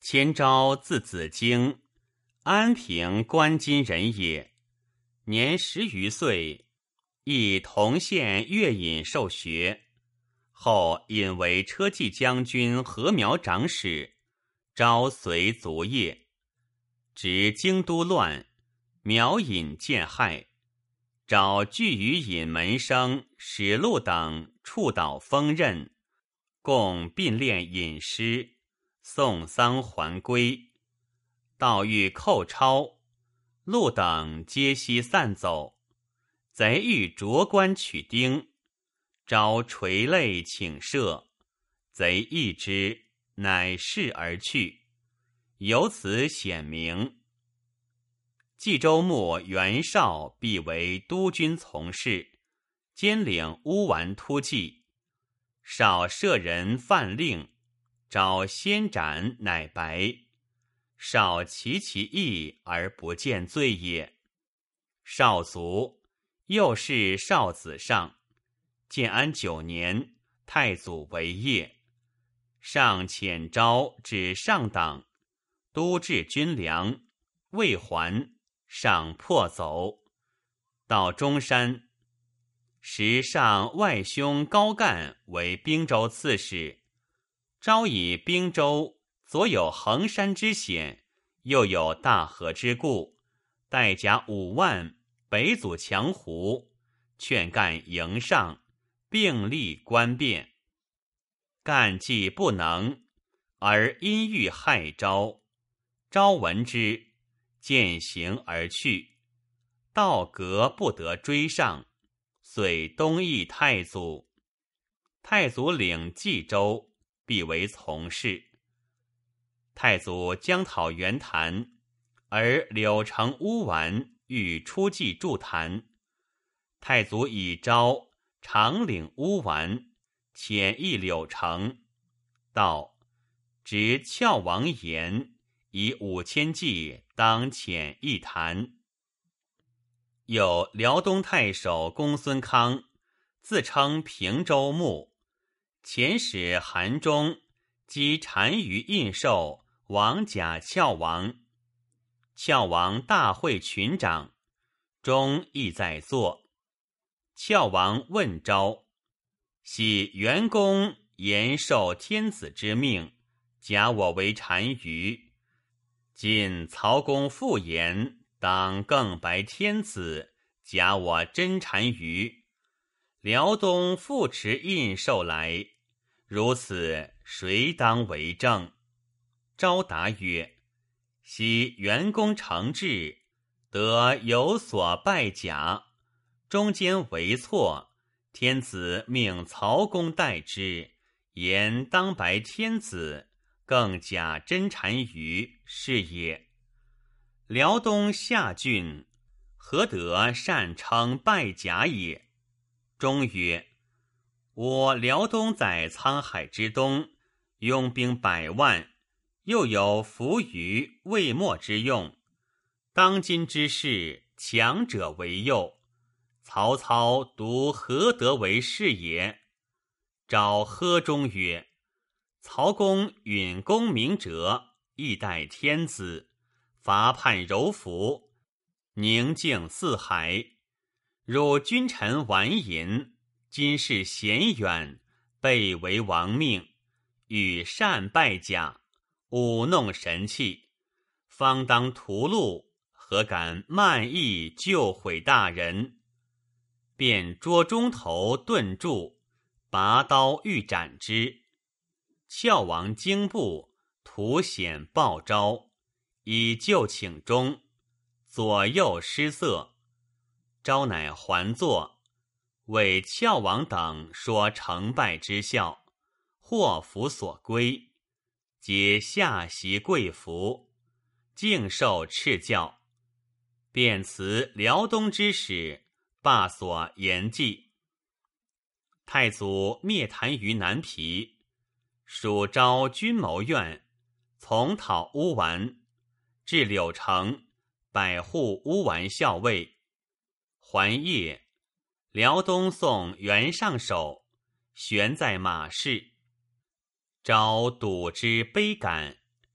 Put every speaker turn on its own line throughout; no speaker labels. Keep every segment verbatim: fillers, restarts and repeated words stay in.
千昭字子京，安平关津人也。年十余岁，亦同县乐引受学，后引为车骑将军和苗长史，招随卒业。值京都乱，苗引见害，找聚于引门生、史禄等触导锋刃，共并练引诗，送丧还归。道欲寇超，禄等皆悉散走。贼欲着官取丁，招垂泪请赦，贼异之，乃释而去。由此显明。冀州牧袁绍必为督军从事，兼领乌丸突骑。绍舍人犯令，找先斩，乃白。绍其其意而不见罪也。绍卒，又是绍子上。建安九年，太祖为业。上遣招至上党，都治军粮，未还，上破走。到中山，时上外兄高干为兵州刺史，招以兵州左有衡山之险，右有大河之固，带甲五万，北阻强胡，劝干迎上，并立官变。干既不能，而因欲害招，招闻之，渐行而去。道格不得追上，遂东议太祖。太祖领冀州，必为从事。太祖将讨袁谭，而柳城乌丸欲出骑助谭。太祖以招长领乌丸，遣诣柳城。道执翘王言，以五千骑当遣一谭。有辽东太守公孙康，自称平州牧，遣使韩忠击单于印绶，王甲翘王。翘王大会群长，忠亦在座。翘王问昭，喜元公言受天子之命，假我为单于。今曹公复言，当更白天子，假我真单于。辽东复持印绶来，如此谁当为政？昭答曰：昔元公承制，得有所败甲，中间为错，天子命曹公代之，言当白天子，更假真单于，是也。辽东下郡，何得擅称败甲也？忠曰：我辽东在沧海之东，拥兵百万，又有扶余未没之用。当今之事，强者为右，曹操独何得为是也？昭呵中曰：曹公允公明哲，义待天子，伐叛柔服，宁静四海。汝君臣顽淫，今世险远，备为亡命，与善败甲，舞弄神器，方当屠戮，何敢慢意救毁大人？便捉中头顿住，拔刀欲斩之。翘王惊怖，图显报昭，以救请中，左右失色。昭乃还坐，为翘王等说成败之效，祸福所归，皆下席跪服，敬受敕教。便辞辽东之使，罢所言记。太祖灭单于南皮，属昭军谋院，从讨乌丸，至柳城，百户乌丸校尉。还夜，辽东送袁尚手，悬在马市。昭睹之悲感，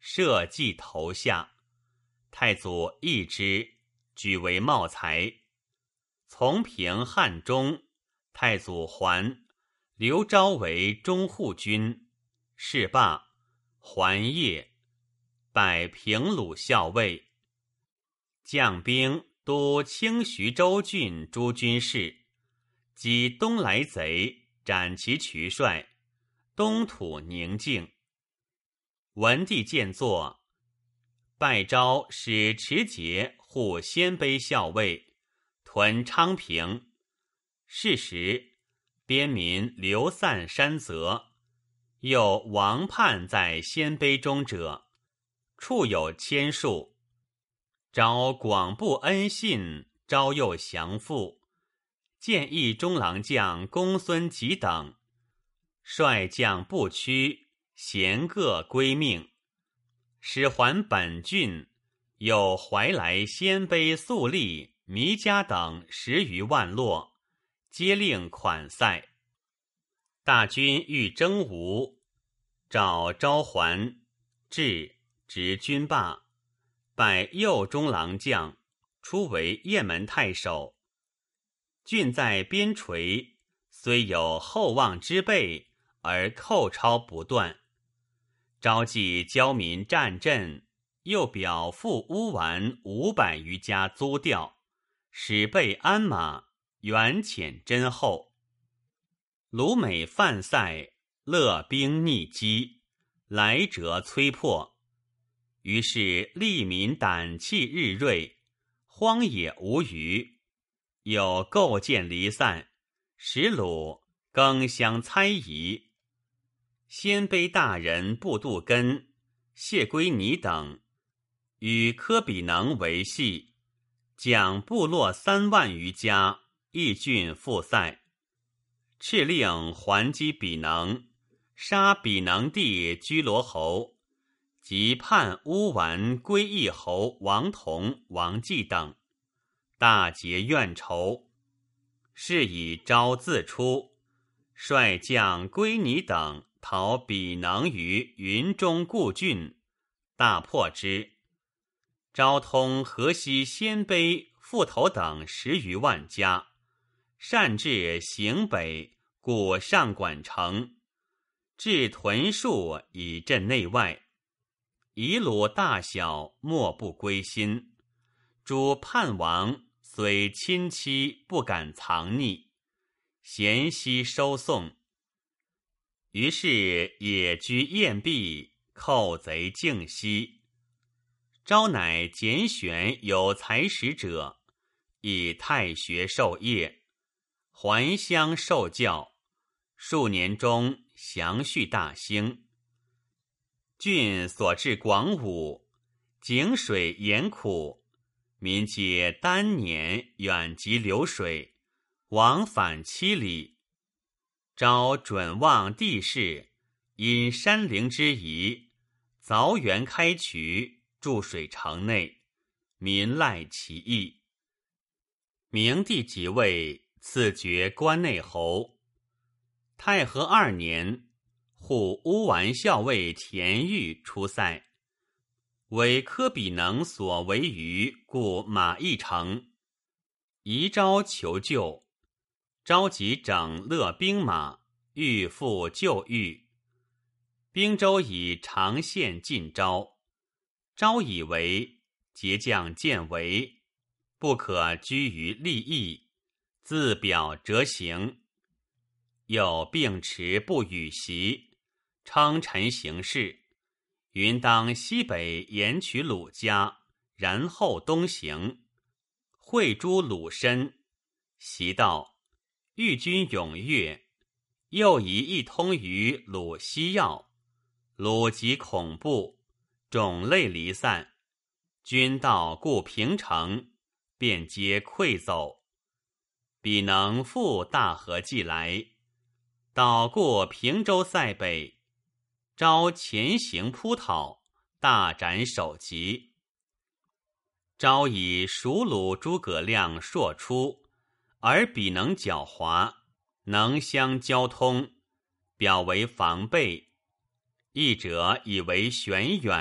社稷头下。太祖义之，举为茂才。从平汉中，太祖还，刘昭为中护军。是罢，还业，拜平鲁校尉，将兵都清徐州郡诸军事，击东来贼，斩其渠帅，东土宁静。文帝见作，拜昭使持节护鲜卑校尉，屯昌平。是时边民流散山泽，又王叛在鲜卑中者，处有千数。昭广布恩信，昭佑降附，建议中郎将公孙吉等，率将不屈，咸各归命。使还本郡，有怀来鲜卑粟吏、弥家等十余万落，皆令款塞。大军欲征吴，召昭还，至，执军罢，拜右中郎将，出为雁门太守。郡在边陲，虽有厚望之辈，而寇超不断。昭济交民战阵，又表付乌丸五百余家租调，使备鞍马，远遣真厚。鲁美犯塞，勒兵逆击，来者摧破。于是利民胆气日锐，荒野无余，有构建离散，使鲁更相猜疑。鲜卑大人布杜根、谢归尼等与科比能为系，将部落三万余家，义郡复塞。敕令还击比能，杀比能弟居罗侯，及叛乌丸归义侯王同、王继等，大结怨仇。是以昭自出，率将归尼等讨比能于云中故郡，大破之。昭通河西鲜卑、富头等十余万家，擅至行北，故上管城，至屯戍以镇内外。夷鲁大小莫不归心，诸叛王虽亲戚不敢藏匿，咸悉收送。于是野居宴毕，寇贼静息。昭乃拣选有才识者，以太学授业，还乡受教。数年中祥序大兴。郡所至广武，井水盐苦，民皆单年远及流水，往返七里。昭准望地势，因山陵之宜，凿园开渠，注水城内，民赖其意。明帝即位，赐爵关内侯。太和二年，护乌丸校尉田豫出塞，为科比能所为余，故马邑城。宜昭求救，昭即整勒兵马，欲复旧狱。兵州以长线进昭，昭以为节将见为，不可居于利益，自表折行。又并持不与袭，称臣行事，云当西北沿取鲁家，然后东行，会诸鲁身。袭道，豫军踊跃，又以一通于鲁西要，鲁即恐怖，种类离散，军道故平城，便皆溃走。彼能复大河既来，导过平州塞北，昭前行扑讨，大斩首级。昭以蜀鲁诸葛亮硕出，而彼能狡猾，能相交通，表为防备。义者以为玄远，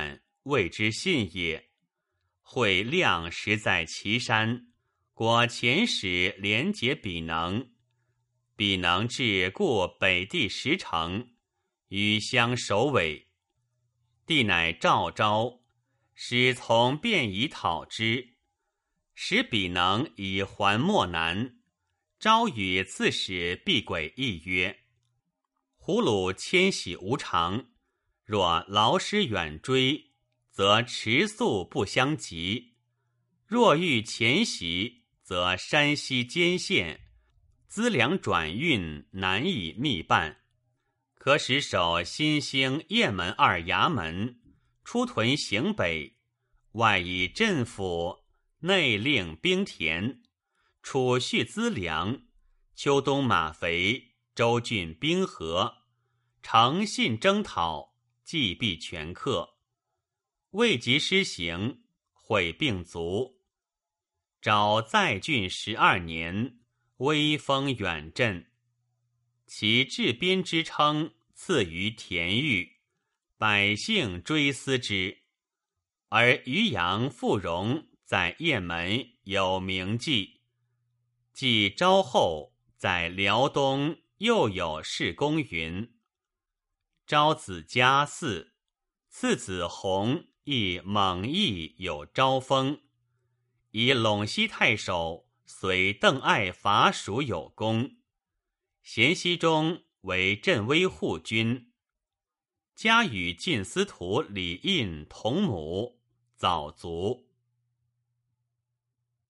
谓之信也。会亮时在岐山，果遣使连结比能，比能至故北地十城，与相首尾。帝乃召昭，使从便以讨之，使比能以还漠南。昭与刺史毕轨议曰：胡虏迁徙无常，若劳师远追，则迟速不相及；若欲前袭，则山西间县资粮转运难以密办。可使守新兴、雁门二衙门，出屯行北，外以镇抚，内令兵田，储蓄资粮，秋冬马肥，州郡兵和，诚信征讨，计必全克。未及施行，会病卒。昭在郡十二年，威风远振。其治边之称次于田豫，百姓追思之。而渔阳傅荣在雁门有名记，继昭后在辽东又有事公云：昭子嘉嗣，次子弘亦猛毅有昭风，以陇西太守随邓艾伐蜀有功。咸熙中为镇威护军，家与晋司徒李胤同母，早卒。